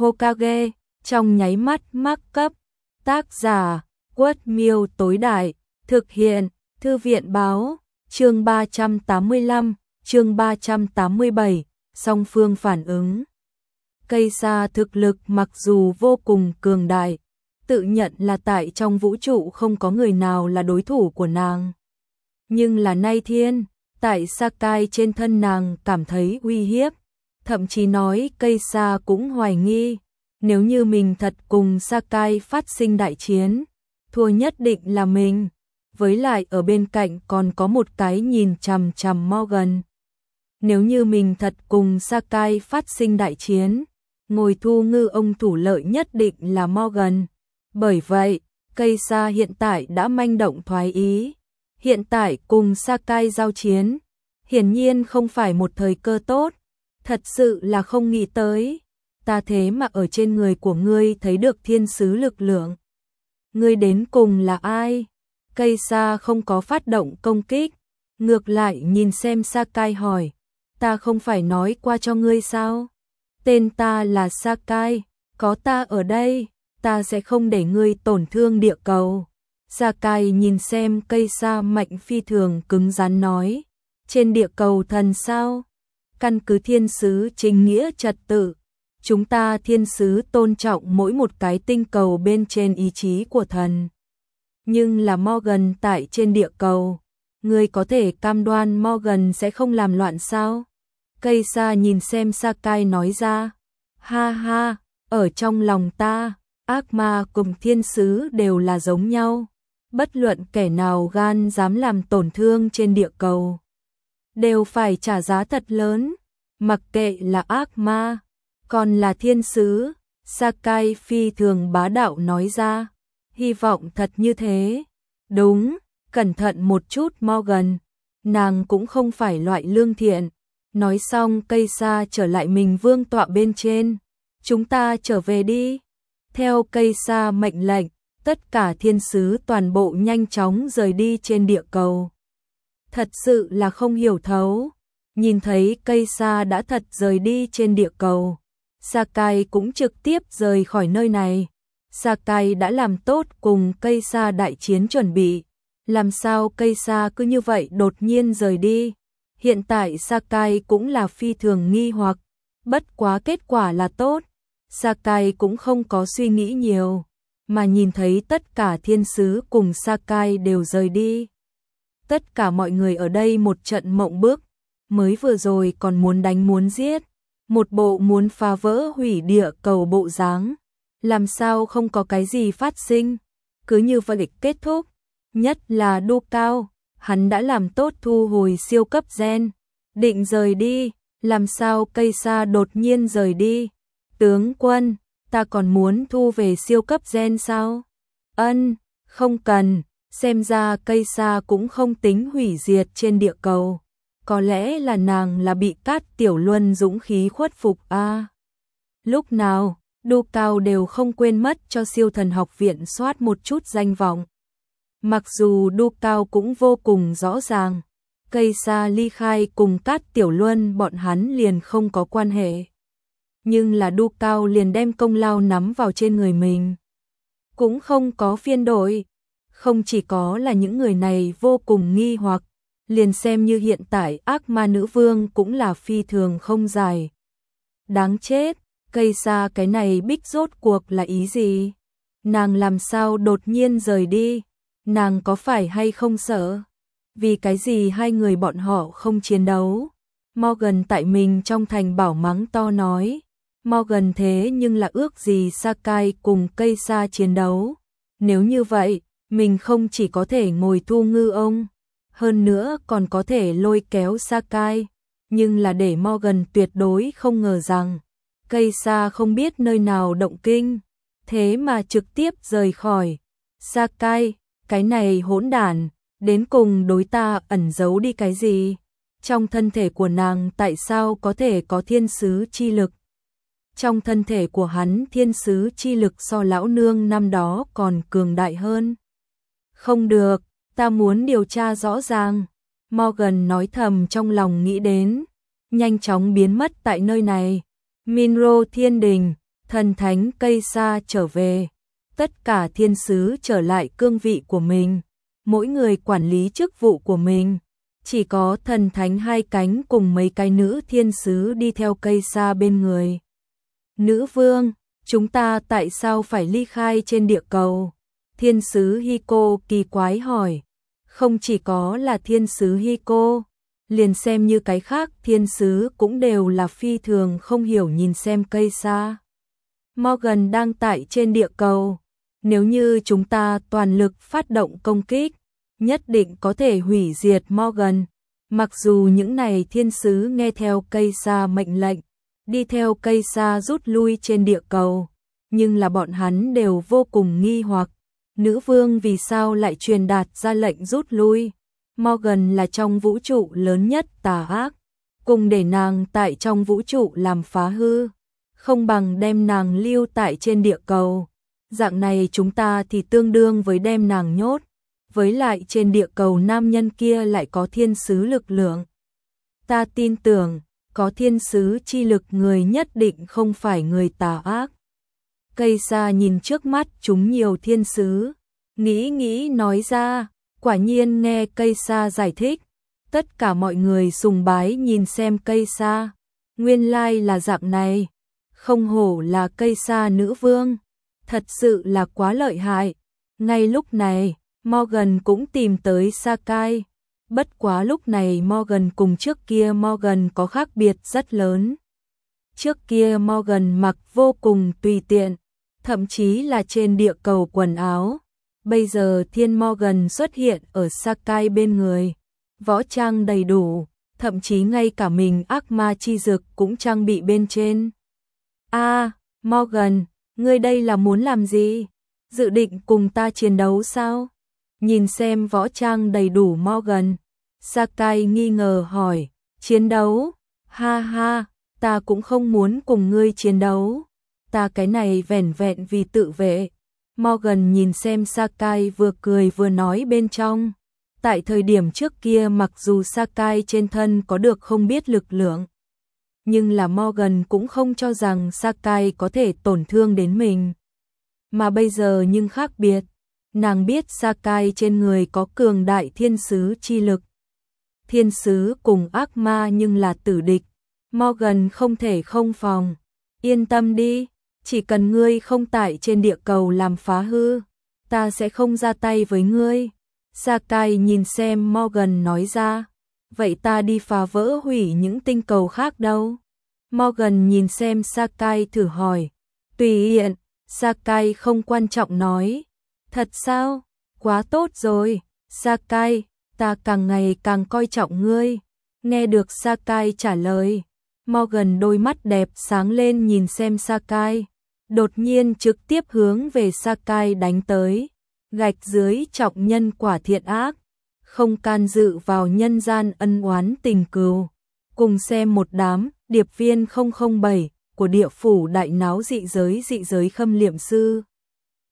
Hokage, trong nháy mắt mắc cấp. Tác giả, Quất Miêu tối đại, thực hiện, Thư viện báo, chương 385, chương 387, song phương phản ứng. Cây sa thực lực mặc dù vô cùng cường đại, tự nhận là tại trong vũ trụ không có người nào là đối thủ của nàng. Nhưng là nay thiên, tại Sakai trên thân nàng cảm thấy uy hiếp, thậm chí nói cây sa cũng hoài nghi, nếu như mình thật cùng Sakai phát sinh đại chiến, thua nhất định là mình, với lại ở bên cạnh còn có một cái nhìn chằm chằm Morgan. Nếu như mình thật cùng Sakai phát sinh đại chiến, ngồi thu ngư ông thủ lợi nhất định là Morgan. Bởi vậy, cây sa hiện tại đã manh động thoái ý. Hiện tại cùng Sakai giao chiến, hiển nhiên không phải một thời cơ tốt, thật sự là không nghĩ tới. Ta thế mà ở trên người của ngươi thấy được thiên sứ lực lượng. Ngươi đến cùng là ai? Cây sa không có phát động công kích, ngược lại nhìn xem Sakai hỏi, ta không phải nói qua cho ngươi sao? Tên ta là Sakai, có ta ở đây, ta sẽ không để ngươi tổn thương địa cầu. Sakai nhìn xem cây sa mạnh phi thường cứng rắn nói, trên địa cầu thần sao? Căn cứ thiên sứ chính nghĩa trật tự, chúng ta thiên sứ tôn trọng mỗi một cái tinh cầu bên trên ý chí của thần. Nhưng là Morgan tại trên địa cầu, ngươi có thể cam đoan Morgan sẽ không làm loạn sao? Cây sa nhìn xem Sakai nói ra, ha ha, ở trong lòng ta, ác ma cùng thiên sứ đều là giống nhau. Bất luận kẻ nào gan dám làm tổn thương trên địa cầu, đều phải trả giá thật lớn, mặc kệ là ác ma, còn là thiên sứ. Sakai phi thường bá đạo nói ra, hy vọng thật như thế. Đúng, cẩn thận một chút Morgan, nàng cũng không phải loại lương thiện. Nói xong cây sa trở lại mình vương tọa bên trên, chúng ta trở về đi. Theo cây sa mệnh lệnh, tất cả thiên sứ toàn bộ nhanh chóng rời đi trên địa cầu. Thật sự là không hiểu thấu, nhìn thấy cây sa đã thật rời đi trên địa cầu, Sakai cũng trực tiếp rời khỏi nơi này. Sakai đã làm tốt cùng cây sa đại chiến chuẩn bị, làm sao cây sa cứ như vậy đột nhiên rời đi. Hiện tại Sakai cũng là phi thường nghi hoặc, bất quá kết quả là tốt. Sakai cũng không có suy nghĩ nhiều, mà nhìn thấy tất cả thiên sứ cùng Sakai đều rời đi. Tất cả mọi người ở đây một trận mộng bức, mới vừa rồi còn muốn đánh muốn giết, một bộ muốn phá vỡ hủy địa cầu bộ dáng, làm sao không có cái gì phát sinh, cứ như vậy kết thúc. Nhất là Du Cao, hắn đã làm tốt thu hồi siêu cấp gen, định rời đi, làm sao cây sa đột nhiên rời đi. Tướng quân, ta còn muốn thu về siêu cấp gen sao? Ân, không cần, xem ra cây sa cũng không tính hủy diệt trên địa cầu. Có lẽ là nàng là bị Cát Tiểu Luân dũng khí khuất phục a. Lúc nào, Du Cao đều không quên mất cho siêu thần học viện soát một chút danh vọng. Mặc dù Du Cao cũng vô cùng rõ ràng, cây sa ly khai cùng Cát Tiểu Luân bọn hắn liền không có quan hệ. Nhưng là Du Cao liền đem công lao nắm vào trên người mình. Cũng không có phiên đổi. Không chỉ có là những người này vô cùng nghi hoặc, liền xem như hiện tại ác ma nữ vương cũng là phi thường không giải. Đáng chết, cây sa cái này bích rốt cuộc là ý gì? Nàng làm sao đột nhiên rời đi? Nàng có phải hay không sợ? Vì cái gì hai người bọn họ không chiến đấu? Morgan tại mình trong thành bảo mắng to nói. Morgan thế nhưng là ước gì Sakai cùng cây sa chiến đấu. Nếu như vậy, mình không chỉ có thể ngồi thu ngư ông, hơn nữa còn có thể lôi kéo Sakai. Nhưng là để Morgan tuyệt đối không ngờ rằng, cây sa không biết nơi nào động kinh, thế mà trực tiếp rời khỏi. Sakai, cái này hỗn đản, đến cùng đối ta ẩn giấu đi cái gì? Trong thân thể của nàng tại sao có thể có thiên sứ chi lực? Trong thân thể của hắn thiên sứ chi lực so lão nương năm đó còn cường đại hơn. Không được, ta muốn điều tra rõ ràng. Morgan nói thầm trong lòng nghĩ đến, nhanh chóng biến mất tại nơi này. Minro Thiên Đình, Thần thánh cây sa trở về, tất cả thiên sứ trở lại cương vị của mình, mỗi người quản lý chức vụ của mình. Chỉ có thần thánh hai cánh cùng mấy cái nữ thiên sứ đi theo cây sa bên người. Nữ vương, chúng ta tại sao phải ly khai trên địa cầu? Thiên sứ Hiko kỳ quái hỏi. Không chỉ có là thiên sứ Hiko, liền xem như cái khác thiên sứ cũng đều là phi thường không hiểu nhìn xem cây sa. Morgan đang tại trên địa cầu, nếu như chúng ta toàn lực phát động công kích, nhất định có thể hủy diệt Morgan. Mặc dù những này thiên sứ nghe theo cây sa mệnh lệnh, đi theo cây sa rút lui trên địa cầu, nhưng là bọn hắn đều vô cùng nghi hoặc, nữ vương vì sao lại truyền đạt ra lệnh rút lui? Morgan là trong vũ trụ lớn nhất tà ác, cùng để nàng tại trong vũ trụ làm phá hư, không bằng đem nàng lưu tại trên địa cầu. Dạng này chúng ta thì tương đương với đem nàng nhốt, với lại trên địa cầu nam nhân kia lại có thiên sứ lực lượng. Ta tin tưởng, có thiên sứ chi lực người nhất định không phải người tà ác. Cây sa nhìn trước mắt chúng nhiều thiên sứ, nghĩ nói ra, quả nhiên nghe cây sa giải thích. Tất cả mọi người sùng bái nhìn xem cây sa, nguyên lai là dạng này, không hổ là cây sa nữ vương, thật sự là quá lợi hại. Ngay lúc này, Morgan cũng tìm tới Sakai, bất quá lúc này Morgan cùng trước kia Morgan có khác biệt rất lớn. Trước kia Morgan mặc vô cùng tùy tiện, thậm chí là trên địa cầu quần áo. Bây giờ Thiên Morgan xuất hiện ở Sakai bên người, võ trang đầy đủ, thậm chí ngay cả mình ác ma chi dược cũng trang bị bên trên. Morgan, ngươi đây là muốn làm gì? Dự định cùng ta chiến đấu sao? Nhìn xem võ trang đầy đủ Morgan, Sakai nghi ngờ hỏi, chiến đấu? Ha ha, ta cũng không muốn cùng ngươi chiến đấu, ta cái này vẻn vẹn vì tự vệ. Morgan nhìn xem Sakai vừa cười vừa nói bên trong. Tại thời điểm trước kia mặc dù Sakai trên thân có được không biết lực lượng, nhưng là Morgan cũng không cho rằng Sakai có thể tổn thương đến mình. Mà bây giờ nhưng khác biệt, nàng biết Sakai trên người có cường đại thiên sứ chi lực. Thiên sứ cùng ác ma nhưng là tử địch, Morgan không thể không phòng. Yên tâm đi, chỉ cần ngươi không tại trên địa cầu làm phá hư, ta sẽ không ra tay với ngươi. Sakai nhìn xem Morgan nói ra, vậy ta đi phá vỡ hủy những tinh cầu khác đâu? Morgan nhìn xem Sakai thử hỏi, tùy tiện. Sakai không quan trọng nói, thật sao? Quá tốt rồi, Sakai, ta càng ngày càng coi trọng ngươi. Nghe được Sakai trả lời, Morgan đôi mắt đẹp sáng lên nhìn xem Sakai, đột nhiên trực tiếp hướng về Sakai đánh tới. Gạch dưới trọng nhân quả thiện ác, không can dự vào nhân gian ân oán tình cừu. Cùng xem một đám điệp viên 007 của địa phủ đại náo dị giới khâm liệm sư.